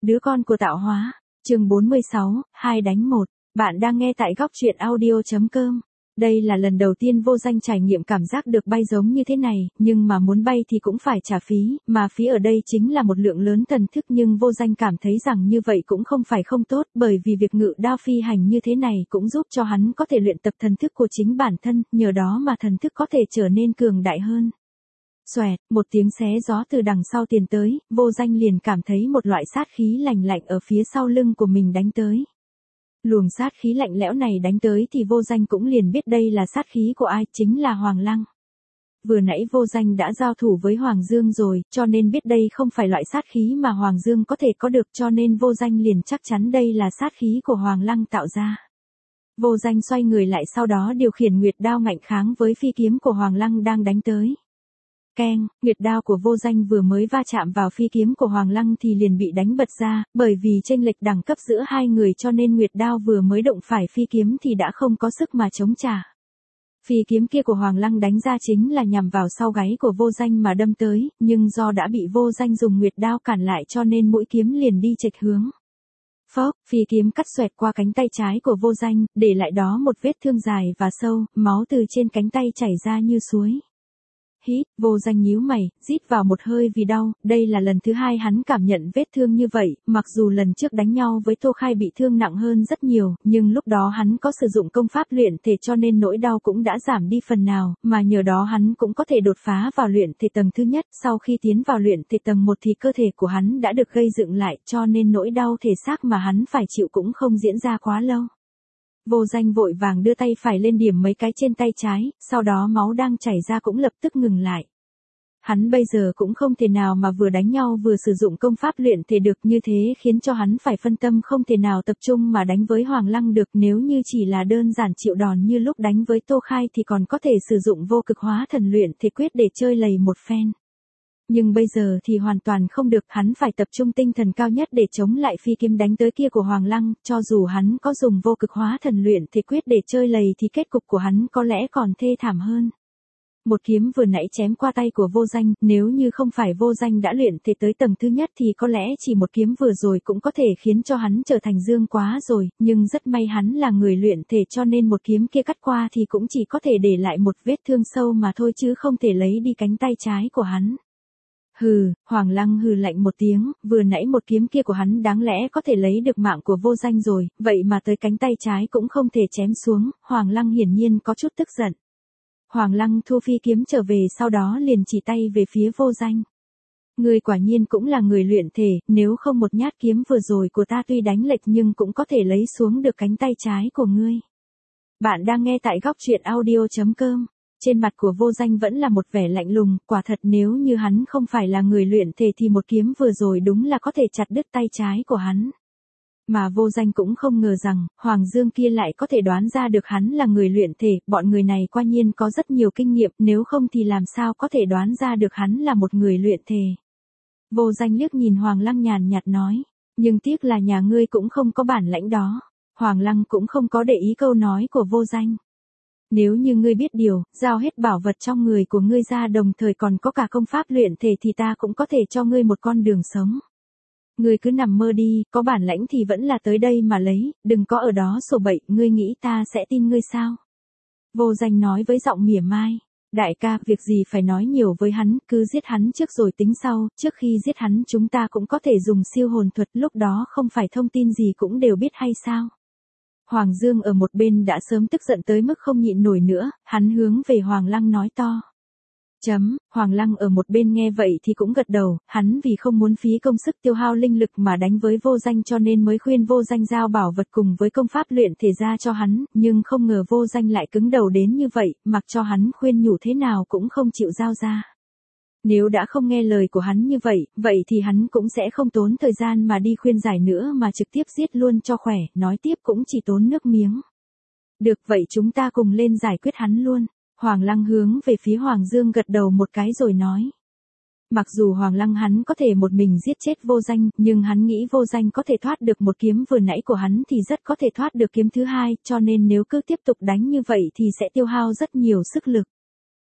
Đứa con của tạo hóa. Chương 46, 2 đánh 1. Bạn đang nghe tại góc truyện audio.com. Đây là lần đầu tiên Vô Danh trải nghiệm cảm giác được bay giống như thế này, nhưng mà muốn bay thì cũng phải trả phí, mà phí ở đây chính là một lượng lớn thần thức, nhưng Vô Danh cảm thấy rằng như vậy cũng không phải không tốt, bởi vì việc ngự đao phi hành như thế này cũng giúp cho hắn có thể luyện tập thần thức của chính bản thân, nhờ đó mà thần thức có thể trở nên cường đại hơn. Xoẹt, một tiếng xé gió từ đằng sau tiền tới, Vô Danh liền cảm thấy một loại sát khí lạnh lạnh ở phía sau lưng của mình đánh tới. Luồng sát khí lạnh lẽo này đánh tới thì Vô Danh cũng liền biết đây là sát khí của ai, chính là Hoàng Lăng. Vừa nãy Vô Danh đã giao thủ với Hoàng Dương rồi, cho nên biết đây không phải loại sát khí mà Hoàng Dương có thể có được, cho nên Vô Danh liền chắc chắn đây là sát khí của Hoàng Lăng tạo ra. Vô Danh xoay người lại, sau đó điều khiển nguyệt đao ngạnh kháng với phi kiếm của Hoàng Lăng đang đánh tới. Keng, nguyệt đao của Vô Danh vừa mới va chạm vào phi kiếm của Hoàng Lăng thì liền bị đánh bật ra, bởi vì chênh lệch đẳng cấp giữa hai người cho nên nguyệt đao vừa mới động phải phi kiếm thì đã không có sức mà chống trả. Phi kiếm kia của Hoàng Lăng đánh ra chính là nhằm vào sau gáy của Vô Danh mà đâm tới, nhưng do đã bị Vô Danh dùng nguyệt đao cản lại cho nên mũi kiếm liền đi chệch hướng. Phốc, phi kiếm cắt xoẹt qua cánh tay trái của Vô Danh, để lại đó một vết thương dài và sâu, máu từ trên cánh tay chảy ra như suối. Hít, Vô Danh nhíu mày, rít vào một hơi vì đau, đây là lần thứ hai hắn cảm nhận vết thương như vậy, mặc dù lần trước đánh nhau với Tô Khai bị thương nặng hơn rất nhiều, nhưng lúc đó hắn có sử dụng công pháp luyện thể cho nên nỗi đau cũng đã giảm đi phần nào, mà nhờ đó hắn cũng có thể đột phá vào luyện thể tầng thứ nhất, sau khi tiến vào luyện thể tầng 1 thì cơ thể của hắn đã được gây dựng lại, cho nên nỗi đau thể xác mà hắn phải chịu cũng không diễn ra quá lâu. Vô Danh vội vàng đưa tay phải lên điểm mấy cái trên tay trái, sau đó máu đang chảy ra cũng lập tức ngừng lại. Hắn bây giờ cũng không thể nào mà vừa đánh nhau vừa sử dụng công pháp luyện thể được, như thế khiến cho hắn phải phân tâm, không thể nào tập trung mà đánh với Hoàng Lăng được. Nếu như chỉ là đơn giản chịu đòn như lúc đánh với Tô Khai thì còn có thể sử dụng vô cực hóa thần luyện thể quyết để chơi lầy một phen. Nhưng bây giờ thì hoàn toàn không được, hắn phải tập trung tinh thần cao nhất để chống lại phi kiếm đánh tới kia của Hoàng Lăng, cho dù hắn có dùng vô cực hóa thần luyện thể quyết để chơi lầy thì kết cục của hắn có lẽ còn thê thảm hơn. Một kiếm vừa nãy chém qua tay của Vô Danh, nếu như không phải Vô Danh đã luyện thể tới tầng thứ nhất thì có lẽ chỉ một kiếm vừa rồi cũng có thể khiến cho hắn trở thành dương quá rồi, nhưng rất may hắn là người luyện thể cho nên một kiếm kia cắt qua thì cũng chỉ có thể để lại một vết thương sâu mà thôi chứ không thể lấy đi cánh tay trái của hắn. Hừ, Hoàng Lăng hừ lạnh một tiếng, vừa nãy một kiếm kia của hắn đáng lẽ có thể lấy được mạng của Vô Danh rồi, vậy mà tới cánh tay trái cũng không thể chém xuống, Hoàng Lăng hiển nhiên có chút tức giận. Hoàng Lăng thu phi kiếm trở về, sau đó liền chỉ tay về phía Vô Danh. Ngươi quả nhiên cũng là người luyện thể, nếu không một nhát kiếm vừa rồi của ta tuy đánh lệch nhưng cũng có thể lấy xuống được cánh tay trái của ngươi. Bạn đang nghe tại góc truyện audio.com. Trên mặt của Vô Danh vẫn là một vẻ lạnh lùng, quả thật nếu như hắn không phải là người luyện thể thì một kiếm vừa rồi đúng là có thể chặt đứt tay trái của hắn. Mà Vô Danh cũng không ngờ rằng, Hoàng Dương kia lại có thể đoán ra được hắn là người luyện thể, bọn người này quả nhiên có rất nhiều kinh nghiệm, nếu không thì làm sao có thể đoán ra được hắn là một người luyện thể. Vô Danh liếc nhìn Hoàng Lăng nhàn nhạt nói, nhưng tiếc là nhà ngươi cũng không có bản lãnh đó. Hoàng Lăng cũng không có để ý câu nói của Vô Danh. Nếu như ngươi biết điều, giao hết bảo vật trong người của ngươi ra, đồng thời còn có cả công pháp luyện thể thì ta cũng có thể cho ngươi một con đường sống. Ngươi cứ nằm mơ đi, có bản lãnh thì vẫn là tới đây mà lấy, đừng có ở đó sổ bậy, ngươi nghĩ ta sẽ tin ngươi sao? Vô Danh nói với giọng mỉa mai. Đại ca, việc gì phải nói nhiều với hắn, cứ giết hắn trước rồi tính sau, trước khi giết hắn chúng ta cũng có thể dùng siêu hồn thuật, lúc đó không phải thông tin gì cũng đều biết hay sao? Hoàng Dương ở một bên đã sớm tức giận tới mức không nhịn nổi nữa, hắn hướng về Hoàng Lăng nói to. Hoàng Lăng ở một bên nghe vậy thì cũng gật đầu, hắn vì không muốn phí công sức tiêu hao linh lực mà đánh với Vô Danh cho nên mới khuyên Vô Danh giao bảo vật cùng với công pháp luyện thể ra cho hắn, nhưng không ngờ Vô Danh lại cứng đầu đến như vậy, mặc cho hắn khuyên nhủ thế nào cũng không chịu giao ra. Nếu đã không nghe lời của hắn như vậy, vậy thì hắn cũng sẽ không tốn thời gian mà đi khuyên giải nữa mà trực tiếp giết luôn cho khỏe, nói tiếp cũng chỉ tốn nước miếng. Được, vậy chúng ta cùng lên giải quyết hắn luôn. Hoàng Lăng hướng về phía Hoàng Dương gật đầu một cái rồi nói. Mặc dù Hoàng Lăng hắn có thể một mình giết chết Vô Danh, nhưng hắn nghĩ Vô Danh có thể thoát được một kiếm vừa nãy của hắn thì rất có thể thoát được kiếm thứ hai, cho nên nếu cứ tiếp tục đánh như vậy thì sẽ tiêu hao rất nhiều sức lực.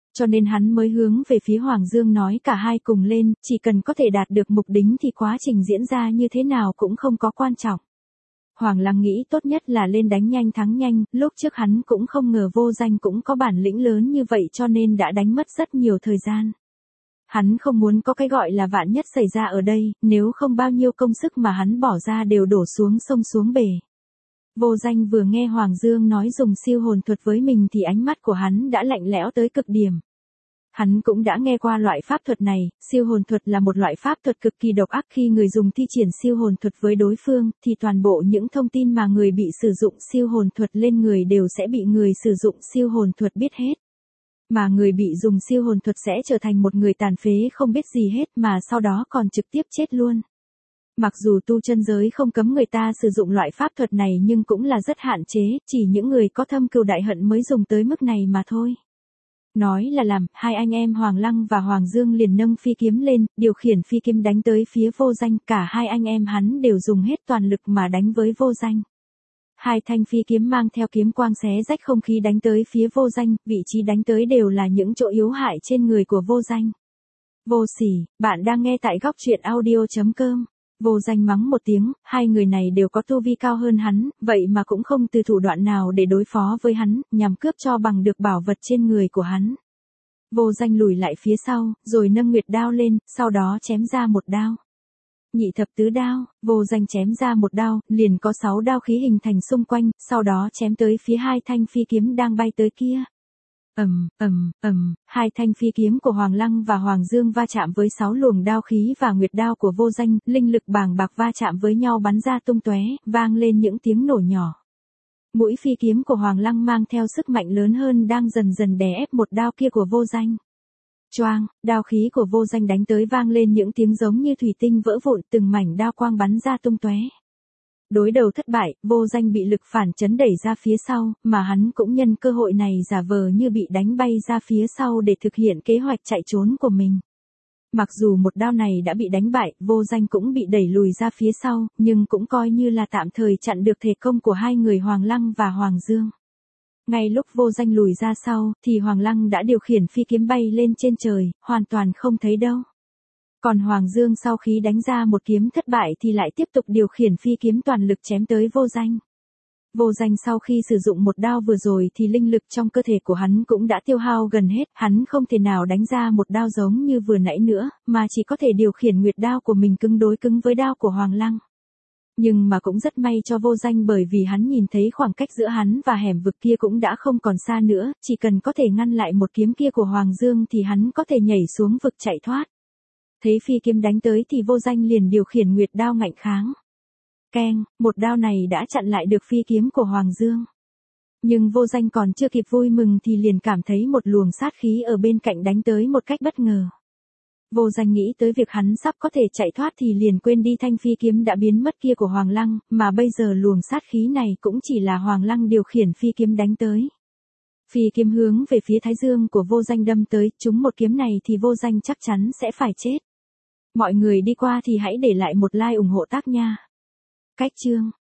Cho nên hắn mới hướng về phía Hoàng Dương nói cả hai cùng lên, chỉ cần có thể đạt được mục đích thì quá trình diễn ra như thế nào cũng không có quan trọng. Hoàng Lăng nghĩ tốt nhất là lên đánh nhanh thắng nhanh, lúc trước hắn cũng không ngờ Vô Danh cũng có bản lĩnh lớn như vậy cho nên đã đánh mất rất nhiều thời gian. Hắn không muốn có cái gọi là vạn nhất xảy ra ở đây, nếu không bao nhiêu công sức mà hắn bỏ ra đều đổ xuống sông xuống bể. Vô Danh vừa nghe Hoàng Dương nói dùng siêu hồn thuật với mình thì ánh mắt của hắn đã lạnh lẽo tới cực điểm. Hắn cũng đã nghe qua loại pháp thuật này, siêu hồn thuật là một loại pháp thuật cực kỳ độc ác khi người dùng thi triển siêu hồn thuật với đối phương, thì toàn bộ những thông tin mà người bị sử dụng siêu hồn thuật lên người đều sẽ bị người sử dụng siêu hồn thuật biết hết. Mà người bị dùng siêu hồn thuật sẽ trở thành một người tàn phế không biết gì hết mà sau đó còn trực tiếp chết luôn. Mặc dù tu chân giới không cấm người ta sử dụng loại pháp thuật này nhưng cũng là rất hạn chế, chỉ những người có thâm cừu đại hận mới dùng tới mức này mà thôi. Nói là làm, hai anh em Hoàng Lăng và Hoàng Dương liền nâng phi kiếm lên, điều khiển phi kiếm đánh tới phía Vô Danh, cả hai anh em hắn đều dùng hết toàn lực mà đánh với Vô Danh. Hai thanh phi kiếm mang theo kiếm quang xé rách không khí đánh tới phía Vô Danh, vị trí đánh tới đều là những chỗ yếu hại trên người của Vô Danh. Vô sỉ, bạn đang nghe tại góc truyện audio.com. Vô Danh mắng một tiếng, hai người này đều có tu vi cao hơn hắn, vậy mà cũng không từ thủ đoạn nào để đối phó với hắn, nhằm cướp cho bằng được bảo vật trên người của hắn. Vô Danh lùi lại phía sau, rồi nâng nguyệt đao lên, sau đó chém ra một đao. Nhị thập tứ đao, Vô Danh chém ra một đao, liền có 6 đao khí hình thành xung quanh, sau đó chém tới phía hai thanh phi kiếm đang bay tới kia. Hai thanh phi kiếm của Hoàng Lăng và Hoàng Dương va chạm với 6 luồng đao khí và nguyệt đao của Vô Danh, linh lực bàng bạc va chạm với nhau bắn ra tung tóe, vang lên những tiếng nổ nhỏ. Mũi phi kiếm của Hoàng Lăng mang theo sức mạnh lớn hơn đang dần dần đè ép một đao kia của Vô Danh. Choang, đao khí của Vô Danh đánh tới vang lên những tiếng giống như thủy tinh vỡ vụn, từng mảnh đao quang bắn ra tung tóe. Đối đầu thất bại, Vô Danh bị lực phản chấn đẩy ra phía sau, mà hắn cũng nhân cơ hội này giả vờ như bị đánh bay ra phía sau để thực hiện kế hoạch chạy trốn của mình. Mặc dù một đao này đã bị đánh bại, Vô Danh cũng bị đẩy lùi ra phía sau, nhưng cũng coi như là tạm thời chặn được thể công của hai người Hoàng Lăng và Hoàng Dương. Ngay lúc Vô Danh lùi ra sau, thì Hoàng Lăng đã điều khiển phi kiếm bay lên trên trời, hoàn toàn không thấy đâu. Còn Hoàng Dương sau khi đánh ra một kiếm thất bại thì lại tiếp tục điều khiển phi kiếm toàn lực chém tới Vô Danh. Vô Danh sau khi sử dụng một đao vừa rồi thì linh lực trong cơ thể của hắn cũng đã tiêu hao gần hết, hắn không thể nào đánh ra một đao giống như vừa nãy nữa, mà chỉ có thể điều khiển nguyệt đao của mình cứng đối cứng với đao của Hoàng Lăng. Nhưng mà cũng rất may cho Vô Danh bởi vì hắn nhìn thấy khoảng cách giữa hắn và hẻm vực kia cũng đã không còn xa nữa, chỉ cần có thể ngăn lại một kiếm kia của Hoàng Dương thì hắn có thể nhảy xuống vực chạy thoát. Thấy phi kiếm đánh tới thì Vô Danh liền điều khiển nguyệt đao ngạnh kháng. Keng, một đao này đã chặn lại được phi kiếm của Hoàng Dương. Nhưng Vô Danh còn chưa kịp vui mừng thì liền cảm thấy một luồng sát khí ở bên cạnh đánh tới một cách bất ngờ. Vô Danh nghĩ tới việc hắn sắp có thể chạy thoát thì liền quên đi thanh phi kiếm đã biến mất kia của Hoàng Lăng, mà bây giờ luồng sát khí này cũng chỉ là Hoàng Lăng điều khiển phi kiếm đánh tới. Phi kiếm hướng về phía thái dương của Vô Danh đâm tới, trúng một kiếm này thì Vô Danh chắc chắn sẽ phải chết. Mọi người đi qua thì hãy để lại một like ủng hộ tác nha. Cách chương